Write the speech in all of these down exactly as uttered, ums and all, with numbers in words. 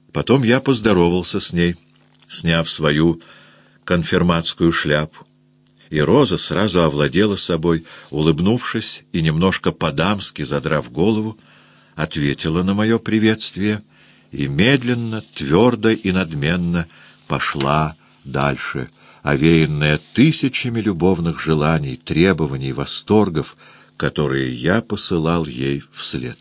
Потом я поздоровался с ней, сняв свою конфирматскую шляпу, и Роза сразу овладела собой, улыбнувшись и немножко по-дамски задрав голову, ответила на мое приветствие и медленно, твердо и надменно пошла дальше, овеянная тысячами любовных желаний, требований, восторгов, которые я посылал ей вслед.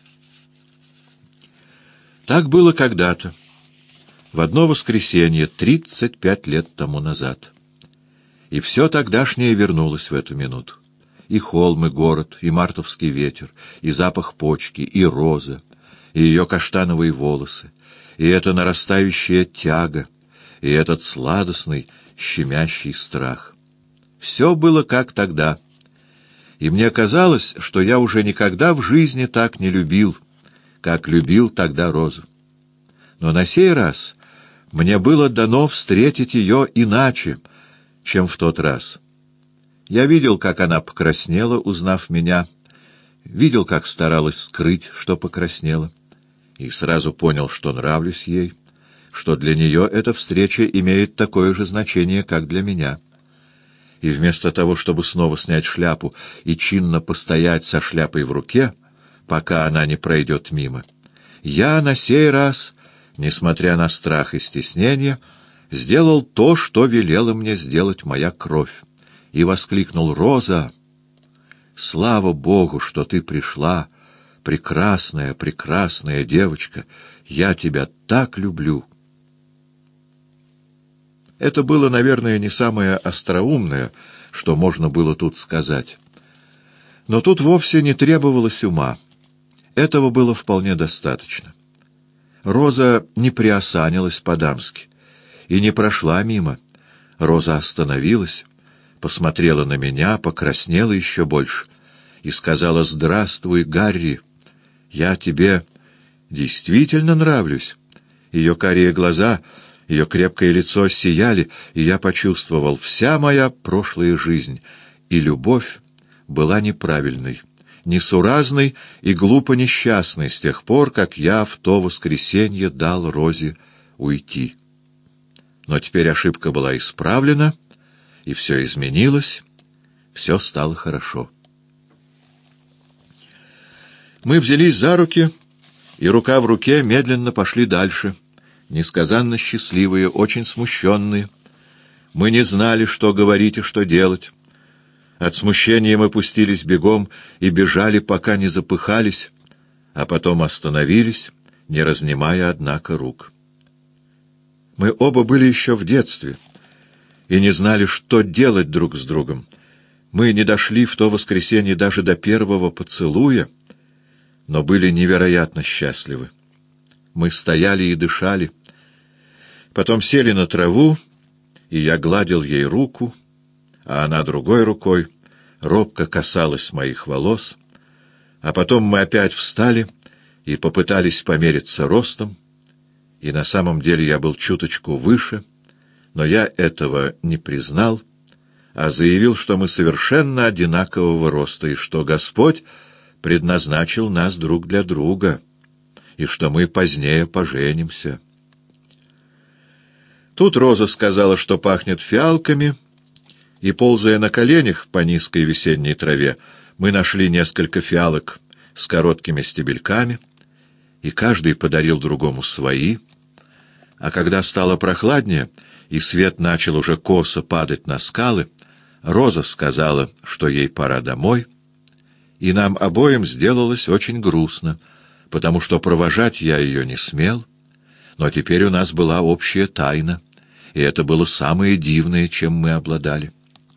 Так было когда-то, в одно воскресенье, тридцать пять лет тому назад. И все тогдашнее вернулось в эту минуту. И холм, и город, и мартовский ветер, и запах почки, и роза, и ее каштановые волосы, и эта нарастающая тяга, и этот сладостный, щемящий страх. Все было как тогда. И мне казалось, что я уже никогда в жизни так не любил, как любил тогда Розу. Но на сей раз мне было дано встретить ее иначе, чем в тот раз. Я видел, как она покраснела, узнав меня, видел, как старалась скрыть, что покраснела, и сразу понял, что нравлюсь ей, что для нее эта встреча имеет такое же значение, как для меня. И вместо того, чтобы снова снять шляпу и чинно постоять со шляпой в руке, пока она не пройдет мимо, я на сей раз, несмотря на страх и стеснение, сделал то, что велела мне сделать моя кровь, и воскликнул: «Роза, слава Богу, что ты пришла, прекрасная, прекрасная девочка, я тебя так люблю». Это было, наверное, не самое остроумное, что можно было тут сказать. Но тут вовсе не требовалось ума. Этого было вполне достаточно. Роза не приосанилась по-дамски и не прошла мимо. Роза остановилась, посмотрела на меня, покраснела еще больше и сказала: «Здравствуй, Гарри, я тебе действительно нравлюсь». Ее карие глаза, ее крепкое лицо сияли, и я почувствовал: вся моя прошлая жизнь и любовь была неправильной, несуразной и глупо несчастной с тех пор, как я в то воскресенье дал Розе уйти. Но теперь ошибка была исправлена, и все изменилось, все стало хорошо. Мы взялись за руки, и рука в руке медленно пошли дальше, несказанно счастливые, очень смущенные. Мы не знали, что говорить и что делать. От смущения мы пустились бегом и бежали, пока не запыхались, а потом остановились, не разнимая, однако, рук. Мы оба были еще в детстве и не знали, что делать друг с другом. Мы не дошли в то воскресенье даже до первого поцелуя, но были невероятно счастливы. Мы стояли и дышали, потом сели на траву, и я гладил ей руку, а она другой рукой робко касалась моих волос, а потом мы опять встали и попытались помериться ростом, и на самом деле я был чуточку выше, но я этого не признал, а заявил, что мы совершенно одинакового роста, и что Господь предназначил нас друг для друга, и что мы позднее поженимся. Тут Роза сказала, что пахнет фиалками, и, ползая на коленях по низкой весенней траве, мы нашли несколько фиалок с короткими стебельками, и каждый подарил другому свои. А когда стало прохладнее, и свет начал уже косо падать на скалы, Роза сказала, что ей пора домой, и нам обоим сделалось очень грустно, потому что провожать я ее не смел, но теперь у нас была общая тайна, и это было самое дивное, чем мы обладали.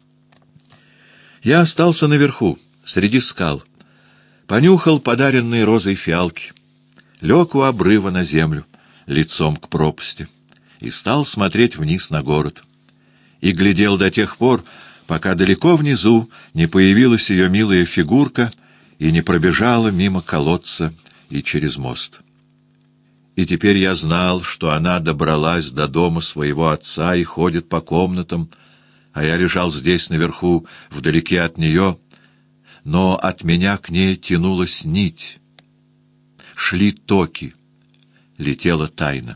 Я остался наверху, среди скал, понюхал подаренные Розой фиалки, лег у обрыва на землю, лицом к пропасти, и стал смотреть вниз на город. И глядел до тех пор, пока далеко внизу не появилась ее милая фигурка и не пробежала мимо колодца и через мост. И теперь я знал, что она добралась до дома своего отца и ходит по комнатам, а я лежал здесь наверху, вдалеке от нее, но от меня к ней тянулась нить. Шли токи, летела тайна.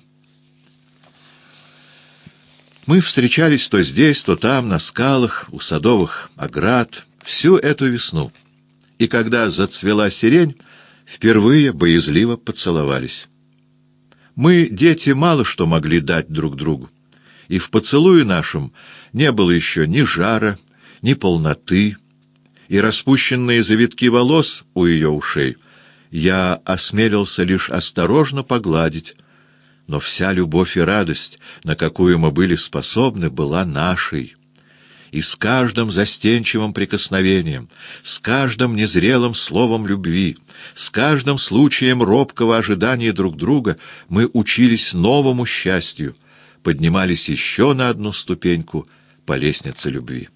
Мы встречались то здесь, то там, на скалах, у садовых оград, всю эту весну. И когда зацвела сирень, впервые боязливо поцеловались. Мы, дети, мало что могли дать друг другу, и в поцелуе нашем не было еще ни жара, ни полноты, и распущенные завитки волос у ее ушей я осмелился лишь осторожно погладить, но вся любовь и радость, на какую мы были способны, была нашей. И с каждым застенчивым прикосновением, с каждым незрелым словом любви, с каждым случаем робкого ожидания друг друга мы учились новому счастью, поднимались еще на одну ступеньку по лестнице любви.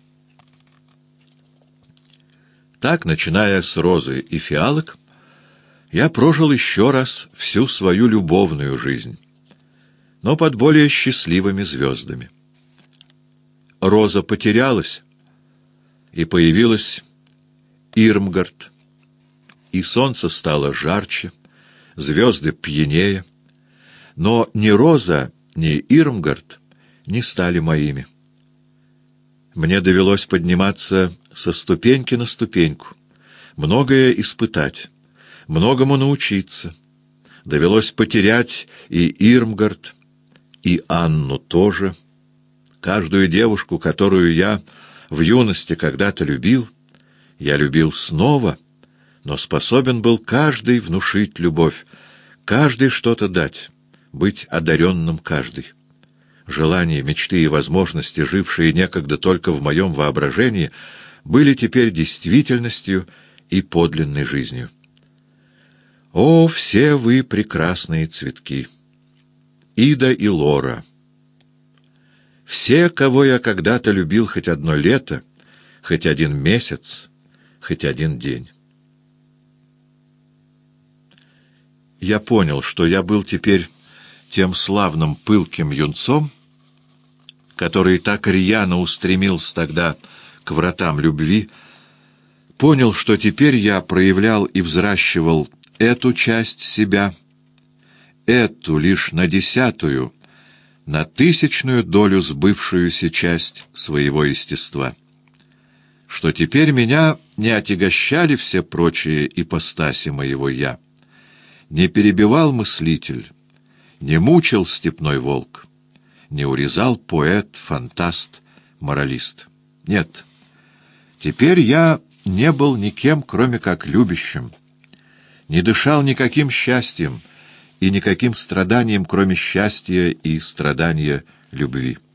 Так, начиная с розы и фиалок, я прожил еще раз всю свою любовную жизнь, но под более счастливыми звездами. Роза потерялась, и появилась Ирмгард, и солнце стало жарче, звезды пьянее, но ни Роза, ни Ирмгард не стали моими. Мне довелось подниматься со ступеньки на ступеньку, многое испытать, многому научиться. Довелось потерять и Ирмгард, и Анну тоже. Каждую девушку, которую я в юности когда-то любил, я любил снова, но способен был каждый внушить любовь, каждый что-то дать, быть одаренным каждый. Желания, мечты и возможности, жившие некогда только в моем воображении, были теперь действительностью и подлинной жизнью. О, все вы прекрасные цветки! Ида и Лора! Все, кого я когда-то любил хоть одно лето, хоть один месяц, хоть один день. Я понял, что я был теперь тем славным пылким юнцом, который так рьяно устремился тогда к вратам любви, понял, что теперь я проявлял и взращивал эту часть себя, эту лишь на десятую, на тысячную долю сбывшуюся часть своего естества, что теперь меня не отягощали все прочие ипостаси моего «я», не перебивал мыслитель, не мучил степной волк, не урезал поэт, фантаст, моралист. Нет, теперь я не был никем, кроме как любящим, не дышал никаким счастьем и никаким страданием, кроме счастья и страдания любви.